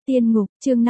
Tiên ngục, chương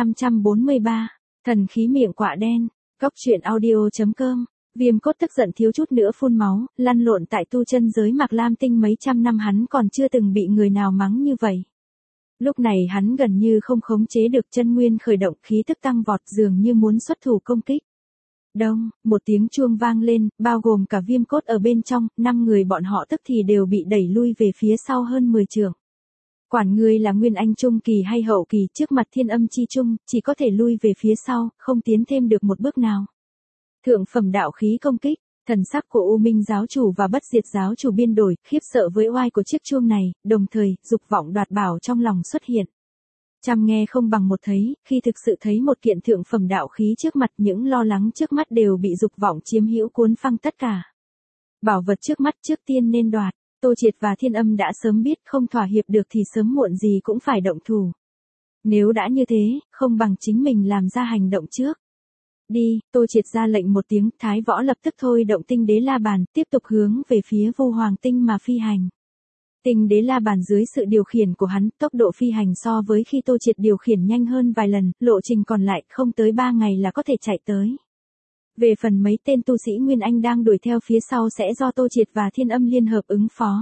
543, thần khí miệng quạ đen, Cóc truyện audio.com. Viêm cốt tức giận thiếu chút nữa phun máu, lăn lộn tại tu chân giới Mạc Lam Tinh mấy trăm năm hắn còn chưa từng bị người nào mắng như vậy. Lúc này hắn gần như không khống chế được chân nguyên khởi động, khí tức tăng vọt dường như muốn xuất thủ công kích. Đông, một tiếng chuông vang lên, bao gồm cả Viêm cốt ở bên trong, 5 người bọn họ tức thì đều bị đẩy lui về phía sau hơn 10 trượng. Quản ngươi là nguyên anh trung kỳ hay hậu kỳ, trước mặt thiên âm chi trung, chỉ có thể lui về phía sau, không tiến thêm được một bước nào. Thượng phẩm đạo khí công kích, thần sắc của U Minh giáo chủ và Bất Diệt giáo chủ biên đổi, khiếp sợ với oai của chiếc chuông này, đồng thời, dục vọng đoạt bảo trong lòng xuất hiện. Trăm nghe không bằng một thấy, khi thực sự thấy một kiện thượng phẩm đạo khí trước mặt, những lo lắng trước mắt đều bị dục vọng chiếm hữu cuốn phăng tất cả. Bảo vật trước mắt trước tiên nên đoạt. Tô Triệt và Thiên Âm đã sớm biết không thỏa hiệp được thì sớm muộn gì cũng phải động thủ. Nếu đã như thế, không bằng chính mình làm ra hành động trước. Đi, Tô Triệt ra lệnh một tiếng, Thái Võ lập tức thôi động tinh đế la bàn, tiếp tục hướng về phía Vô Hoàng Tinh mà phi hành. Tinh đế la bàn dưới sự điều khiển của hắn, tốc độ phi hành so với khi Tô Triệt điều khiển nhanh hơn vài lần, lộ trình còn lại không tới 3 ngày là có thể chạy tới. Về phần mấy tên tu sĩ Nguyên Anh đang đuổi theo phía sau sẽ do Tô Triệt và Thiên Âm liên hợp ứng phó.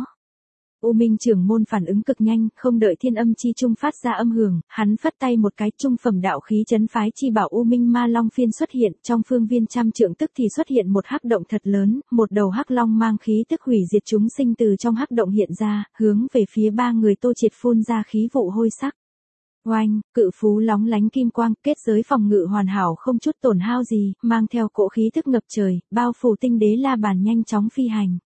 U Minh trưởng môn phản ứng cực nhanh, không đợi Thiên Âm chi trung phát ra âm hưởng, hắn phất tay một cái, trung phẩm đạo khí trấn phái chi bảo U Minh Ma Long phiên xuất hiện, trong phương viên trăm trượng tức thì xuất hiện một hắc động thật lớn, một đầu hắc long mang khí tức hủy diệt chúng sinh từ trong hắc động hiện ra, hướng về phía 3 người Tô Triệt phun ra khí vụ hôi sắc. Oanh, cự phú lóng lánh kim quang, kết giới phòng ngự hoàn hảo không chút tổn hao gì, mang theo cỗ khí tức ngập trời, bao phủ tinh đế la bàn nhanh chóng phi hành.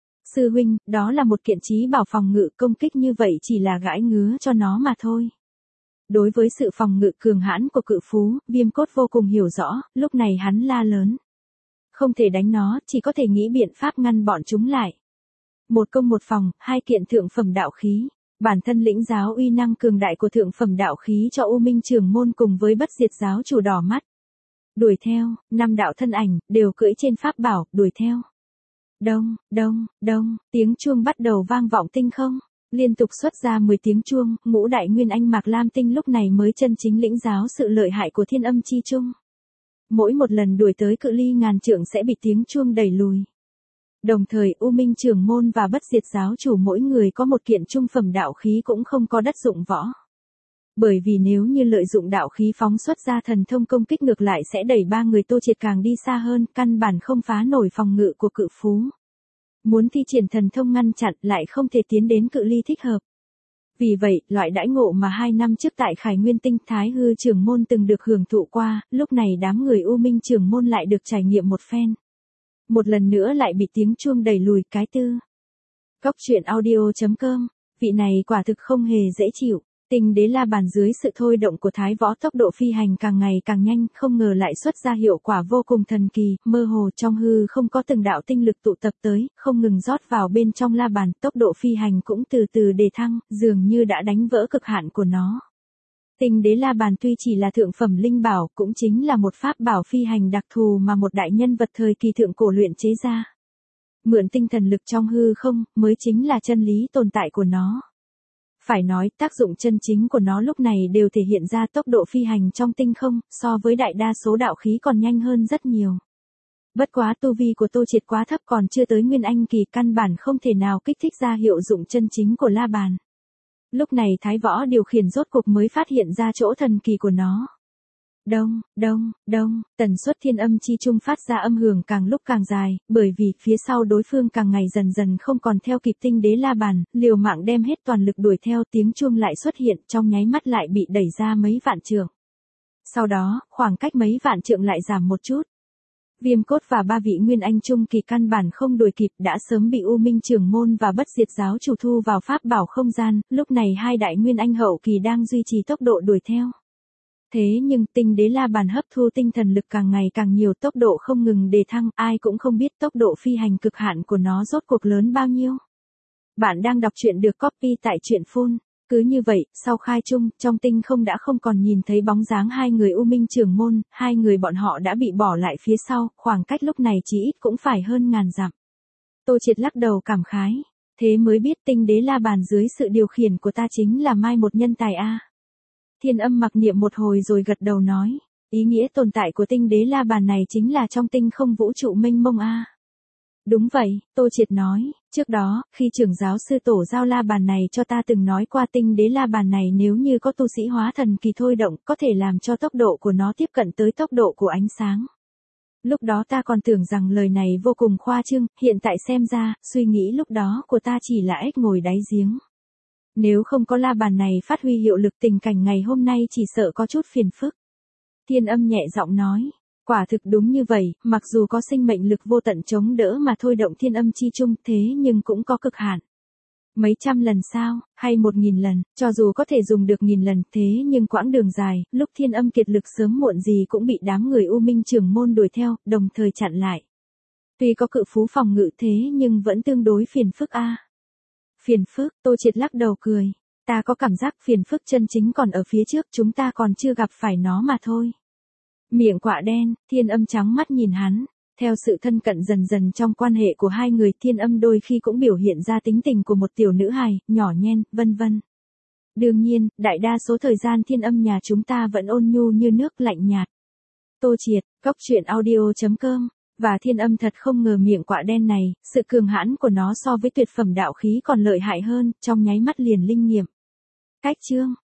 Sư huynh, đó là một kiện chí bảo phòng ngự, công kích như vậy chỉ là gãi ngứa cho nó mà thôi. Đối với sự phòng ngự cường hãn của cự phú, Viêm cốt vô cùng hiểu rõ, lúc này hắn la lớn. Không thể đánh nó, chỉ có thể nghĩ biện pháp ngăn bọn chúng lại. Một công một phòng, 2 kiện thượng phẩm đạo khí. Bản thân lĩnh giáo uy năng cường đại của thượng phẩm đạo khí cho U Minh trưởng môn cùng với Bất Diệt giáo chủ đỏ mắt. Đuổi theo, 5 đạo thân ảnh, đều cưỡi trên pháp bảo, đuổi theo. Đông, đông, đông, tiếng chuông bắt đầu vang vọng tinh không. Liên tục xuất ra 10 tiếng chuông, ngũ đại nguyên anh Mạc Lam Tinh lúc này mới chân chính lĩnh giáo sự lợi hại của thiên âm chi trung. Mỗi một lần đuổi tới cự ly ngàn trượng sẽ bị tiếng chuông đẩy lùi. Đồng thời U Minh trưởng môn và Bất Diệt giáo chủ mỗi người có một kiện trung phẩm đạo khí cũng không có đất dụng võ. Bởi vì nếu như lợi dụng đạo khí phóng xuất ra thần thông công kích ngược lại sẽ đẩy 3 người Tô Triệt càng đi xa hơn, căn bản không phá nổi phòng ngự của cự phú. Muốn thi triển thần thông ngăn chặn lại không thể tiến đến cự ly thích hợp. Vì vậy, loại đãi ngộ mà 2 năm trước tại Khải Nguyên Tinh Thái Hư trưởng môn từng được hưởng thụ qua, lúc này đám người U Minh trưởng môn lại được trải nghiệm một phen. Một lần nữa lại bị tiếng chuông đẩy lùi cái tư. Cóc truyện audio.com, vị này quả thực không hề dễ chịu. Tinh đế la bàn dưới sự thôi động của Thái Võ tốc độ phi hành càng ngày càng nhanh, không ngờ lại xuất ra hiệu quả vô cùng thần kỳ, mơ hồ trong hư không có từng đạo tinh lực tụ tập tới, không ngừng rót vào bên trong la bàn, tốc độ phi hành cũng từ từ đề thăng, dường như đã đánh vỡ cực hạn của nó. Tinh đế la bàn tuy chỉ là thượng phẩm linh bảo, cũng chính là một pháp bảo phi hành đặc thù mà một đại nhân vật thời kỳ thượng cổ luyện chế ra. Mượn tinh thần lực trong hư không, mới chính là chân lý tồn tại của nó. Phải nói, tác dụng chân chính của nó lúc này đều thể hiện ra tốc độ phi hành trong tinh không, so với đại đa số đạo khí còn nhanh hơn rất nhiều. Bất quá tu vi của Tô Triệt quá thấp, còn chưa tới Nguyên Anh kỳ, căn bản không thể nào kích thích ra hiệu dụng chân chính của la bàn. Lúc này Thái Võ điều khiển rốt cuộc mới phát hiện ra chỗ thần kỳ của nó. Đông, đông, đông, tần suất thiên âm chi trung phát ra âm hưởng càng lúc càng dài, bởi vì phía sau đối phương càng ngày dần dần không còn theo kịp tinh đế la bàn, liều mạng đem hết toàn lực đuổi theo, tiếng chuông lại xuất hiện, trong nháy mắt lại bị đẩy ra mấy vạn trượng. Sau đó, khoảng cách mấy vạn trượng lại giảm một chút. Viêm cốt và 3 vị nguyên anh trung kỳ căn bản không đuổi kịp, đã sớm bị U Minh trưởng môn và Bất Diệt giáo chủ thu vào pháp bảo không gian, lúc này 2 đại nguyên anh hậu kỳ đang duy trì tốc độ đuổi theo. Thế nhưng tinh đế la bàn hấp thu tinh thần lực càng ngày càng nhiều, tốc độ không ngừng đề thăng, ai cũng không biết tốc độ phi hành cực hạn của nó rốt cuộc lớn bao nhiêu. Bạn đang đọc truyện được copy tại truyện phun. Cứ như vậy, sau khai trung, trong tinh không đã không còn nhìn thấy bóng dáng 2 người U Minh trưởng môn, 2 người bọn họ đã bị bỏ lại phía sau, khoảng cách lúc này chỉ ít cũng phải hơn ngàn dặm. Tô Triệt lắc đầu cảm khái, thế mới biết tinh đế la bàn dưới sự điều khiển của ta chính là mai một nhân tài a. Thiên Âm mặc niệm một hồi rồi gật đầu nói. Ý nghĩa tồn tại của tinh đế la bàn này chính là trong tinh không vũ trụ mênh mông a. Đúng vậy, Tô Triệt nói, trước đó, khi trưởng giáo sư tổ giao la bàn này cho ta từng nói qua tinh đế la bàn này nếu như có tu sĩ hóa thần kỳ thôi động có thể làm cho tốc độ của nó tiếp cận tới tốc độ của ánh sáng. Lúc đó ta còn tưởng rằng lời này vô cùng khoa trương, hiện tại xem ra, suy nghĩ lúc đó của ta chỉ là ếch ngồi đáy giếng. Nếu không có la bàn này phát huy hiệu lực tình cảnh ngày hôm nay chỉ sợ có chút phiền phức. Thiên Âm nhẹ giọng nói. Quả thực đúng như vậy, mặc dù có sinh mệnh lực vô tận chống đỡ mà thôi động thiên âm chi chung thế nhưng cũng có cực hạn. Mấy trăm lần sao, hay 1000 lần, cho dù có thể dùng được 1000 lần thế nhưng quãng đường dài, lúc thiên âm kiệt lực sớm muộn gì cũng bị đám người U Minh trưởng môn đuổi theo, đồng thời chặn lại. Tuy có cự phú phòng ngự thế nhưng vẫn tương đối phiền phức a. Phiền phức, Tô Triệt lắc đầu cười. Ta có cảm giác phiền phức chân chính còn ở phía trước chúng ta còn chưa gặp phải nó mà thôi. Miệng quạ đen, Thiên Âm trắng mắt nhìn hắn. Theo sự thân cận dần dần trong quan hệ của hai người Thiên Âm đôi khi cũng biểu hiện ra tính tình của một tiểu nữ hài, nhỏ nhen, vân vân. Đương nhiên, đại đa số thời gian Thiên Âm nhà chúng ta vẫn ôn nhu như nước lạnh nhạt. Tô Triệt, coctruyện.audio.com. Và Thiên Âm thật không ngờ miệng quạ đen này, sự cường hãn của nó so với tuyệt phẩm đạo khí còn lợi hại hơn, trong nháy mắt liền linh nghiệm. Cách chương.